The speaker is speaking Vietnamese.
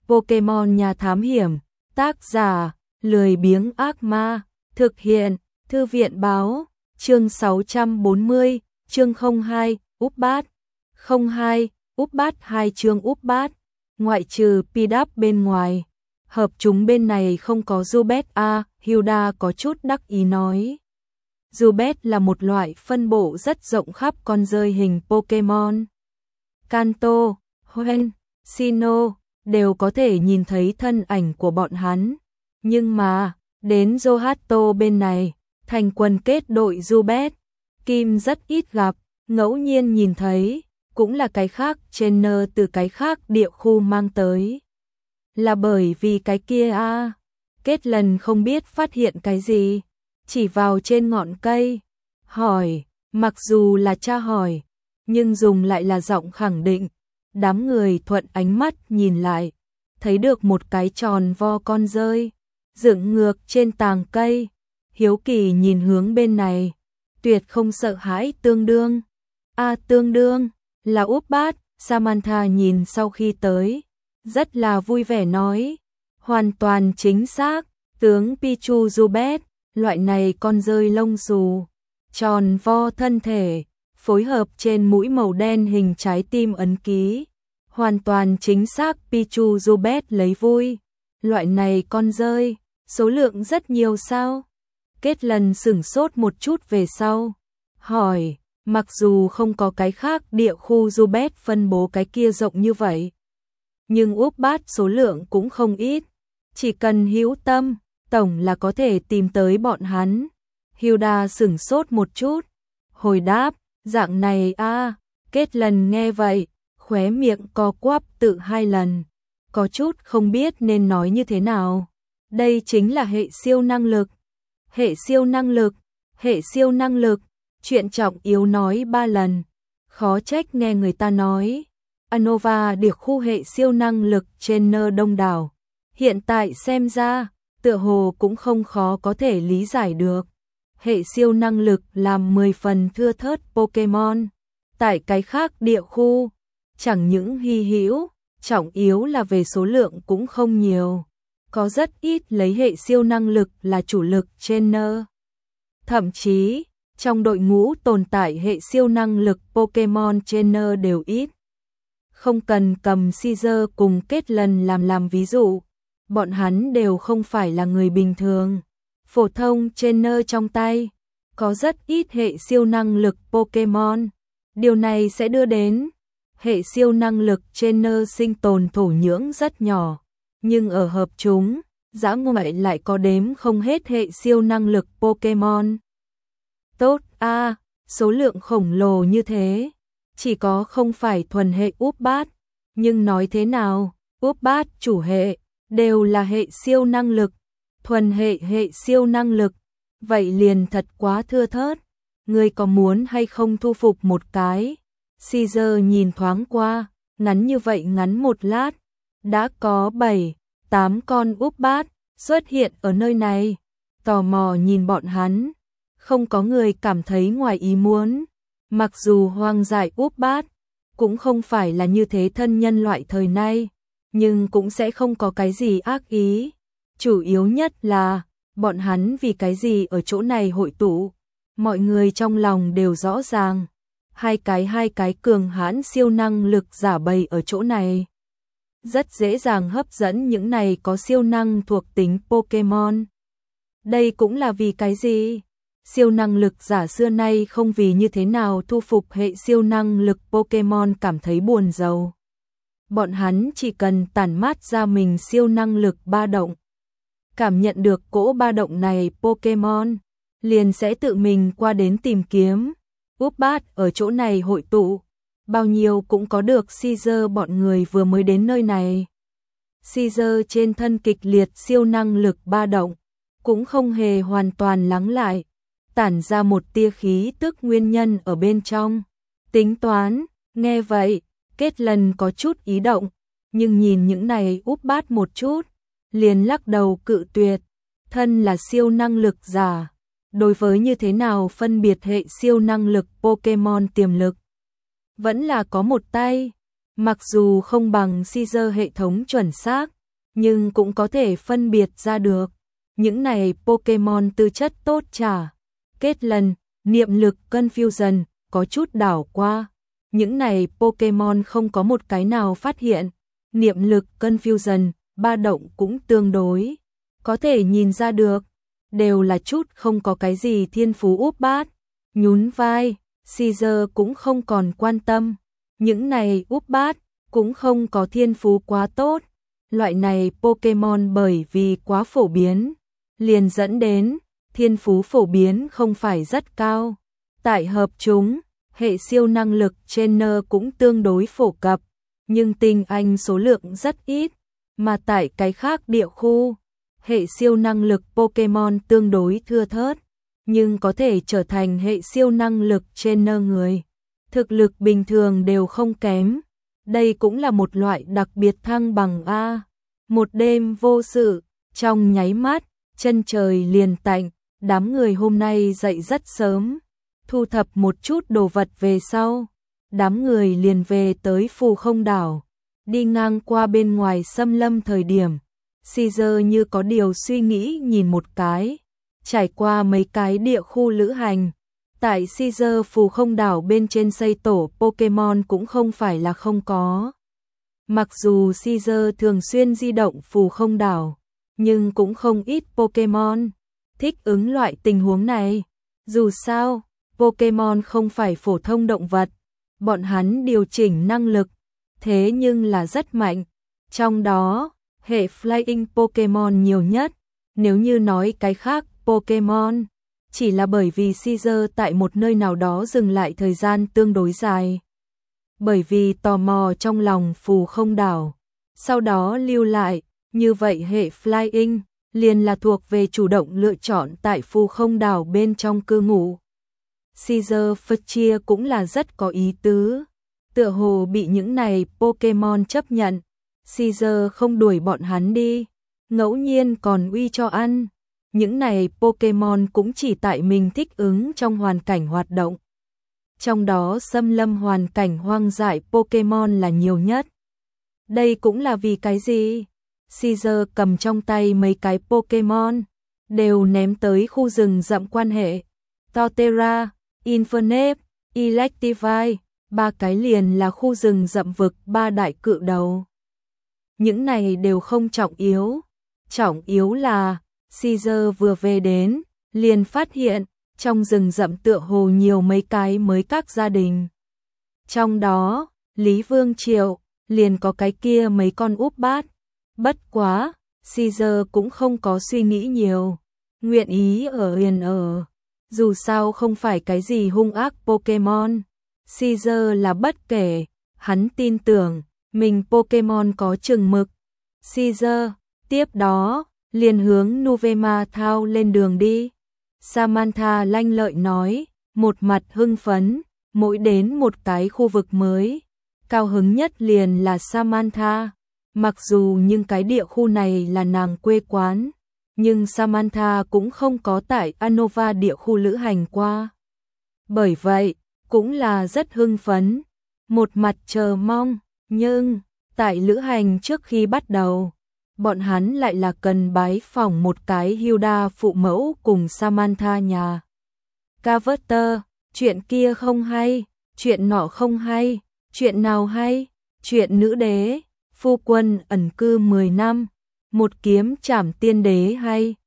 Pokemon nhà thám hiểm, tác giả, lười biếng ác ma, thực hiện, thư viện báo, chương 640, chương 02, úp bát, 02, úp bát 2 chương úp bát, ngoại trừ Pidap bên ngoài, hợp chúng bên này không có Zubat a, Hilda có chút đắc ý nói. Zubat là một loại phân bộ rất rộng khắp con dơi hình Pokemon. Kanto, Hoenn, Sinnoh đều có thể nhìn thấy thân ảnh của bọn hắn. Nhưng mà, đến Johto bên này, thành quần kết đội Zubat, Kim rất ít gặp, ngẫu nhiên nhìn thấy, cũng là cái khác trainer từ cái khác địa khu mang tới. Là bởi vì cái kia a, Kết lần không biết phát hiện cái gì, chỉ vào trên ngọn cây, hỏi, mặc dù là tra hỏi, nhưng dùng lại là giọng khẳng định. Đám người thuận ánh mắt nhìn lại, thấy được một cái tròn vo con dơi, dựng ngược trên tàng cây, hiếu kỳ nhìn hướng bên này, tuyệt không sợ hãi tương đương. Tương đương, là úp bát, Samantha nhìn sau khi tới, rất là vui vẻ nói, hoàn toàn chính xác, tướng Pichu Zubat, loại này con dơi lông xù, tròn vo thân thể, phối hợp trên mũi màu đen hình trái tim ấn ký. Hoàn toàn chính xác Pichu Zubat lấy vui. Loại này con dơi, số lượng rất nhiều sao? Kết lần sửng sốt một chút về sau. Hỏi, mặc dù không có cái khác địa khu Zubat phân bố cái kia rộng như vậy. Nhưng úp bát số lượng cũng không ít. Chỉ cần hữu tâm, tổng là có thể tìm tới bọn hắn. Hilda sửng sốt một chút. Hồi đáp, dạng này a. Kết lần nghe vậy, khóe miệng co quắp tự 2 lần, có chút không biết nên nói như thế nào. Đây chính là hệ siêu năng lực. Hệ siêu năng lực, hệ siêu năng lực, chuyện trọng yếu nói 3 lần. Khó trách nghe người ta nói. Unova được khu hệ siêu năng lực trên nơ đông đảo. Hiện tại xem ra, tựa hồ cũng không khó có thể lý giải được. Hệ siêu năng lực làm 10 phần thưa thớt Pokemon. Tại cái khác địa khu, chẳng những hy hữu, trọng yếu là về số lượng cũng không nhiều. Có rất ít lấy hệ siêu năng lực là chủ lực trainer. Thậm chí, trong đội ngũ tồn tại hệ siêu năng lực Pokemon trainer đều ít. Không cần cầm Caesar cùng Kết lần làm ví dụ. Bọn hắn đều không phải là người bình thường. Phổ thông trainer trong tay, có rất ít hệ siêu năng lực Pokemon. Điều này sẽ đưa đến hệ siêu năng lực trainer sinh tồn thổ nhưỡng rất nhỏ, nhưng ở hợp chúng, dã ngoại lại có đếm không hết hệ siêu năng lực Pokemon. Tốt a, số lượng khổng lồ như thế, chỉ có không phải thuần hệ úp bát, nhưng nói thế nào, úp bát chủ hệ, đều là hệ siêu năng lực, thuần hệ hệ siêu năng lực, vậy liền thật quá thưa thớt. Ngươi có muốn hay không thu phục một cái? Caesar nhìn thoáng qua, ngắn như vậy ngắn một lát, đã có 7, 8 con úp bát xuất hiện ở nơi này. Tò mò nhìn bọn hắn, không có người cảm thấy ngoài ý muốn. Mặc dù hoang dại úp bát, cũng không phải là như thế thân nhân loại thời nay, nhưng cũng sẽ không có cái gì ác ý. Chủ yếu nhất là, bọn hắn vì cái gì ở chỗ này hội tụ. Mọi người trong lòng đều rõ ràng, hai cái cường hãn siêu năng lực giả bày ở chỗ này. Rất dễ dàng hấp dẫn những này có siêu năng thuộc tính Pokemon. Đây cũng là vì cái gì? Siêu năng lực giả xưa nay không vì như thế nào thu phục hệ siêu năng lực Pokemon cảm thấy buồn rầu. Bọn hắn chỉ cần tản mát ra mình siêu năng lực ba động. Cảm nhận được cỗ ba động này Pokemon, liền sẽ tự mình qua đến tìm kiếm. Úp bát ở chỗ này hội tụ, bao nhiêu cũng có được Caesar bọn người vừa mới đến nơi này. Caesar trên thân kịch liệt siêu năng lực ba động, cũng không hề hoàn toàn lắng lại, tản ra một tia khí tức nguyên nhân ở bên trong. Tính toán, nghe vậy, Kết lần có chút ý động, nhưng nhìn những này úp bát một chút, liền lắc đầu cự tuyệt. Thân là siêu năng lực giả, đối với như thế nào phân biệt hệ siêu năng lực Pokemon tiềm lực, vẫn là có một tay. Mặc dù không bằng Caesar hệ thống chuẩn xác, nhưng cũng có thể phân biệt ra được. Những này Pokemon tư chất tốt chả. Kết lần, niệm lực Confusion, có chút đảo qua. Những này Pokemon không có một cái nào phát hiện. Niệm lực Confusion, ba động cũng tương đối. Có thể nhìn ra được. Đều là chút không có cái gì thiên phú úp bát. Nhún vai, Caesar cũng không còn quan tâm. Những này úp bát, cũng không có thiên phú quá tốt. Loại này Pokemon bởi vì quá phổ biến, liền dẫn đến thiên phú phổ biến không phải rất cao. Tại hợp chúng, hệ siêu năng lực trainer cũng tương đối phổ cập, nhưng tinh anh số lượng rất ít, mà tại cái khác địa khu, hệ siêu năng lực Pokemon tương đối thưa thớt, nhưng có thể trở thành hệ siêu năng lực trainer người. Thực lực bình thường đều không kém. Đây cũng là một loại đặc biệt thăng bằng A. Một đêm vô sự, trong nháy mắt, chân trời liền tạnh, đám người hôm nay dậy rất sớm, thu thập một chút đồ vật về sau. Đám người liền về tới Phù Không Đảo, đi ngang qua bên ngoài xâm lâm thời điểm. Caesar như có điều suy nghĩ nhìn một cái, trải qua mấy cái địa khu lữ hành. Tại Caesar Phù Không Đảo bên trên xây tổ Pokemon cũng không phải là không có. Mặc dù Caesar thường xuyên di động Phù Không Đảo, nhưng cũng không ít Pokemon thích ứng loại tình huống này. Dù sao, Pokemon không phải phổ thông động vật, bọn hắn điều chỉnh năng lực, thế nhưng là rất mạnh. Trong đó, hệ Flying Pokemon nhiều nhất, nếu như nói cái khác Pokemon, chỉ là bởi vì Caesar tại một nơi nào đó dừng lại thời gian tương đối dài. Bởi vì tò mò trong lòng Phù Không Đảo, sau đó lưu lại, như vậy hệ Flying liền là thuộc về chủ động lựa chọn tại Phù Không Đảo bên trong cư ngụ. Caesar phật chia cũng là rất có ý tứ, tựa hồ bị những này Pokemon chấp nhận, Caesar không đuổi bọn hắn đi, ngẫu nhiên còn uy cho ăn. Những này Pokemon cũng chỉ tại mình thích ứng trong hoàn cảnh hoạt động. Trong đó xâm lâm hoàn cảnh hoang dại Pokemon là nhiều nhất. Đây cũng là vì cái gì? Caesar cầm trong tay mấy cái Pokemon, đều ném tới khu rừng rậm quan hệ. Torterra, Infernape, Electivire, ba cái liền là khu rừng rậm vực ba đại cự đầu. Những này đều không trọng yếu. Trọng yếu là Caesar vừa về đến, liền phát hiện, trong rừng rậm tựa hồ nhiều mấy cái mới các gia đình. Trong đó, Lý Vương Triệu, liền có cái kia mấy con úp bát. Bất quá, Caesar cũng không có suy nghĩ nhiều, nguyện ý ở yên ở. Dù sao không phải cái gì hung ác Pokemon, Caesar là bất kể, hắn tin tưởng, mình Pokemon có chừng mực. Caesar, tiếp đó, liền hướng Nuvema thao lên đường đi. Samantha lanh lợi nói, một mặt hưng phấn, mỗi đến một cái khu vực mới. Cao hứng nhất liền là Samantha. Mặc dù nhưng cái địa khu này là nàng quê quán, nhưng Samantha cũng không có tại Anova địa khu lữ hành qua. Bởi vậy, cũng là rất hưng phấn, một mặt chờ mong, nhưng tại lữ hành trước khi bắt đầu, bọn hắn lại là cần bái phỏng một cái Hilda phụ mẫu cùng Samantha nhà. Carver, chuyện kia không hay, chuyện nọ không hay, chuyện nào hay, chuyện nữ đế, phu quân ẩn cư 10 năm, một kiếm trảm tiên đế hay,